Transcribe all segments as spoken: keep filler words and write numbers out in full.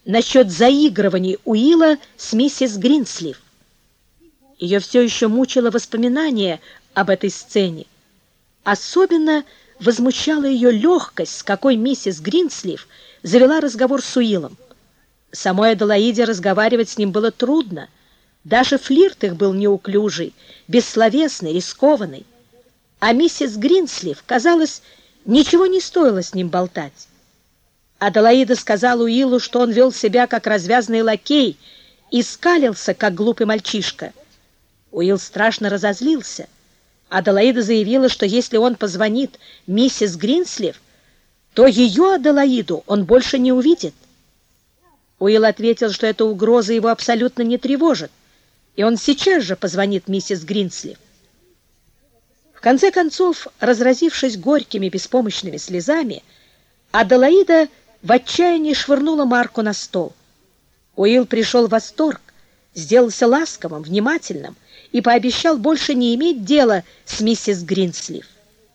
насчет заигрываний Уилла с миссис Гринслив. Ее все еще мучило воспоминание об этой сцене. Особенно возмущала ее легкость, с какой миссис Гринслив завела разговор с Уиллом. Самой Аделаиде разговаривать с ним было трудно. Даже флирт их был неуклюжий, бессловесный, рискованный. А миссис Гринслив, казалось, ничего не стоило с ним болтать. Аделаида сказала Уиллу, что он вел себя как развязный лакей и скалился, как глупый мальчишка. Уилл страшно разозлился. Аделаида заявила, что если он позвонит миссис Гринслив, то ее, Аделаиду, он больше не увидит. Уилл ответил, что эта угроза его абсолютно не тревожит, и он сейчас же позвонит миссис Гринслив. В конце концов, разразившись горькими беспомощными слезами, Аделаида в отчаянии швырнула марку на стол. Уилл пришел в восторг, сделался ласковым, внимательным и пообещал больше не иметь дела с миссис Гринслив.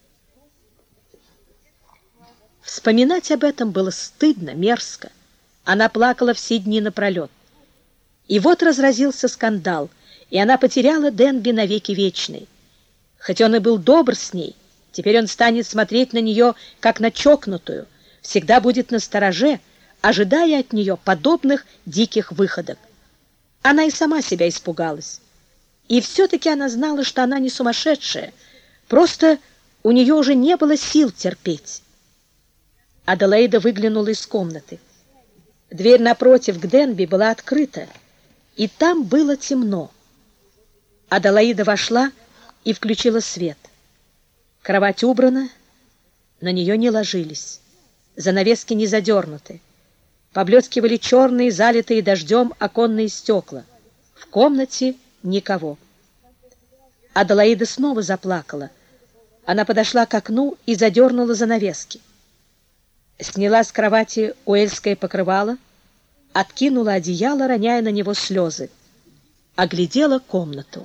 Вспоминать об этом было стыдно, мерзко. Она плакала все дни напролет. И вот разразился скандал, и она потеряла Денби навеки вечный. Хоть он и был добр с ней, теперь он станет смотреть на нее, как на чокнутую, всегда будет настороже, ожидая от нее подобных диких выходок. Она и сама себя испугалась. И все-таки она знала, что она не сумасшедшая, просто у нее уже не было сил терпеть. Аделаида выглянула из комнаты. Дверь напротив к Денби была открыта, и там было темно. Аделаида вошла и включила свет. Кровать убрана, на нее не ложились, занавески не задернуты. Поблескивали черные, залитые дождем оконные стекла. В комнате никого. Аделаида снова заплакала. Она подошла к окну и задернула занавески. Сняла с кровати уэльское покрывало, откинула одеяло, роняя на него слезы. Оглядела комнату.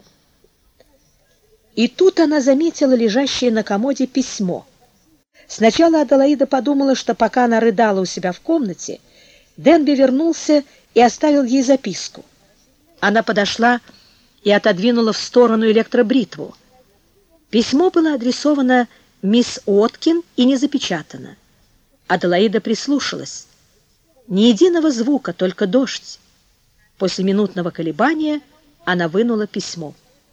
И тут она заметила лежащее на комоде письмо. Сначала Аделаида подумала, что пока она рыдала у себя в комнате, Денби вернулся и оставил ей записку. Она подошла и отодвинула в сторону электробритву. Письмо было адресовано мисс Уоткин и не запечатано. Аделаида прислушалась. Ни единого звука, только дождь. После минутного колебания она вынула письмо.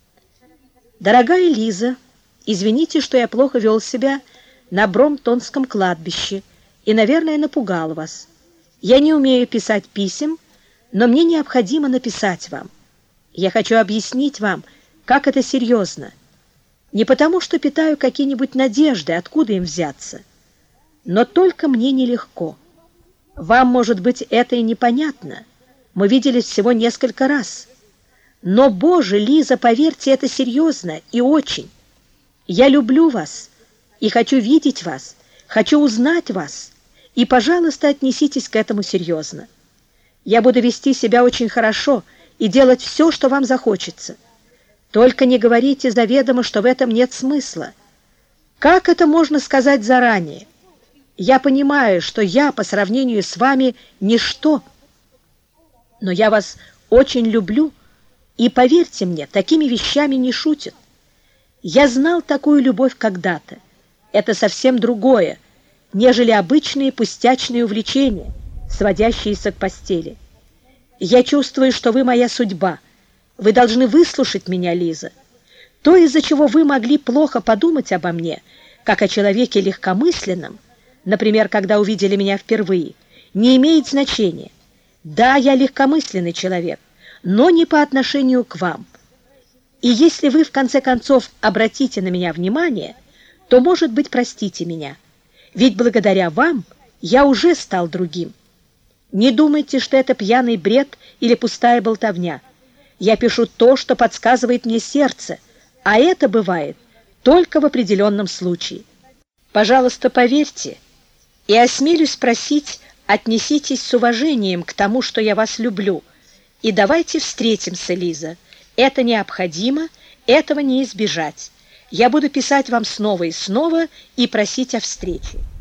«Дорогая Лиза, извините, что я плохо вел себя на Бромптонском кладбище и, наверное, напугал вас. Я не умею писать писем, но мне необходимо написать вам. Я хочу объяснить вам, как это серьезно. Не потому, что питаю какие-нибудь надежды, откуда им взяться, но только мне нелегко. Вам, может быть, это и непонятно. Мы виделись всего несколько раз. Но, Боже, Лиза, поверьте, это серьезно и очень. Я люблю вас и хочу видеть вас, хочу узнать вас, и, пожалуйста, отнеситесь к этому серьезно. Я буду вести себя очень хорошо и делать все, что вам захочется. Только не говорите заведомо, что в этом нет смысла. Как это можно сказать заранее? Я понимаю, что я по сравнению с вами ничто, но я вас очень люблю, и, поверьте мне, такими вещами не шутят. Я знал такую любовь когда-то. Это совсем другое, нежели обычные пустячные увлечения, сводящиеся к постели. Я чувствую, что вы моя судьба. Вы должны выслушать меня, Лиза. То, из-за чего вы могли плохо подумать обо мне, как о человеке легкомысленном, например, когда увидели меня впервые, не имеет значения. Да, я легкомысленный человек, но не по отношению к вам. И если вы, в конце концов, обратите на меня внимание, то, может быть, простите меня. Ведь благодаря вам я уже стал другим. Не думайте, что это пьяный бред или пустая болтовня. Я пишу то, что подсказывает мне сердце, а это бывает только в определенном случае. Пожалуйста, поверьте, и осмелюсь просить, отнеситесь с уважением к тому, что я вас люблю, и давайте встретимся, Лиза. Это необходимо, этого не избежать. Я буду писать вам снова и снова и просить о встрече.